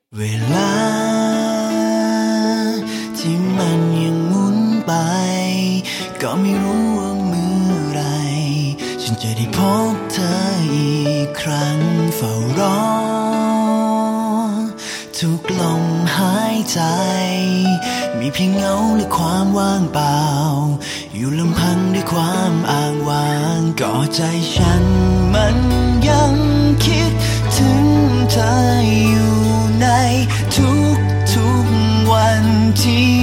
เวลาที่มันยังหมุนไปก็ไม่รู้ว่าเมื่อไรฉันจะได้พบเธออีกครั้งเฝ้ารอทุกลมหายใจมีเพียงเงาและความว่างเปล่าอยู่ลำพังด้วยความอ้างว้างก็ใจฉันมันยังคิดถึงเธออยู่ในทุกวันที่